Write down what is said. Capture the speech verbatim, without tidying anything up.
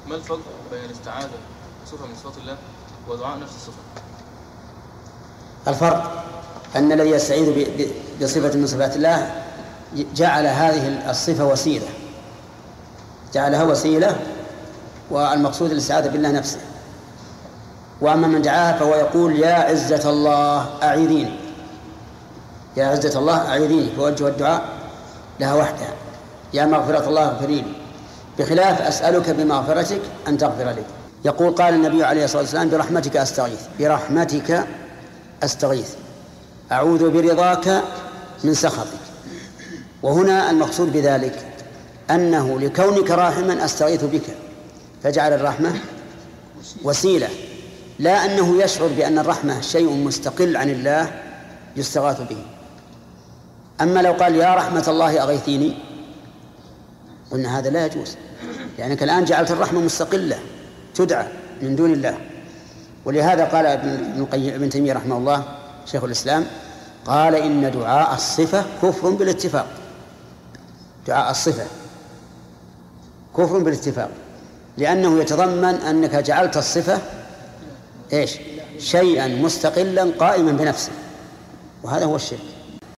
ما الفرق بين الاستعاذة بصفة من صفات الله ودعاء نفس الصفة؟ الفرق أن الذي يستعيذ بصفة من صفات الله جعل هذه الصفة وسيلة، جعلها وسيلة، والمقصود الاستعاذة بالله نفسه. وأما من دعاها فهو يقول يا عزة الله أعيذيني، يا عزة الله أعيذيني، فوجه الدعاء لها وحدها، يا مغفرة الله اغفر لي، بخلاف أسألك بمغفرتك أن تغفر لي. يقول قال النبي عليه الصلاة والسلام برحمتك أستغيث، برحمتك أستغيث، أعوذ برضاك من سخطك. وهنا المقصود بذلك أنه لكونك راحما أستغيث بك، فجعل الرحمة وسيلة، لا أنه يشعر بأن الرحمة شيء مستقل عن الله يستغاث به. أما لو قال يا رحمة الله أغيثيني قلنا هذا لا يجوز، لأنك الآن جعلت الرحمة مستقلة تدعى من دون الله. ولهذا قال ابن القيم ابن تيمية رحمه الله شيخ الإسلام قال إن دعاء الصفة كفر بالاتفاق، دعاء الصفة كفر بالاتفاق، لأنه يتضمن أنك جعلت الصفة إيش؟ شيئا مستقلا قائما بنفسه، وهذا هو الشرك.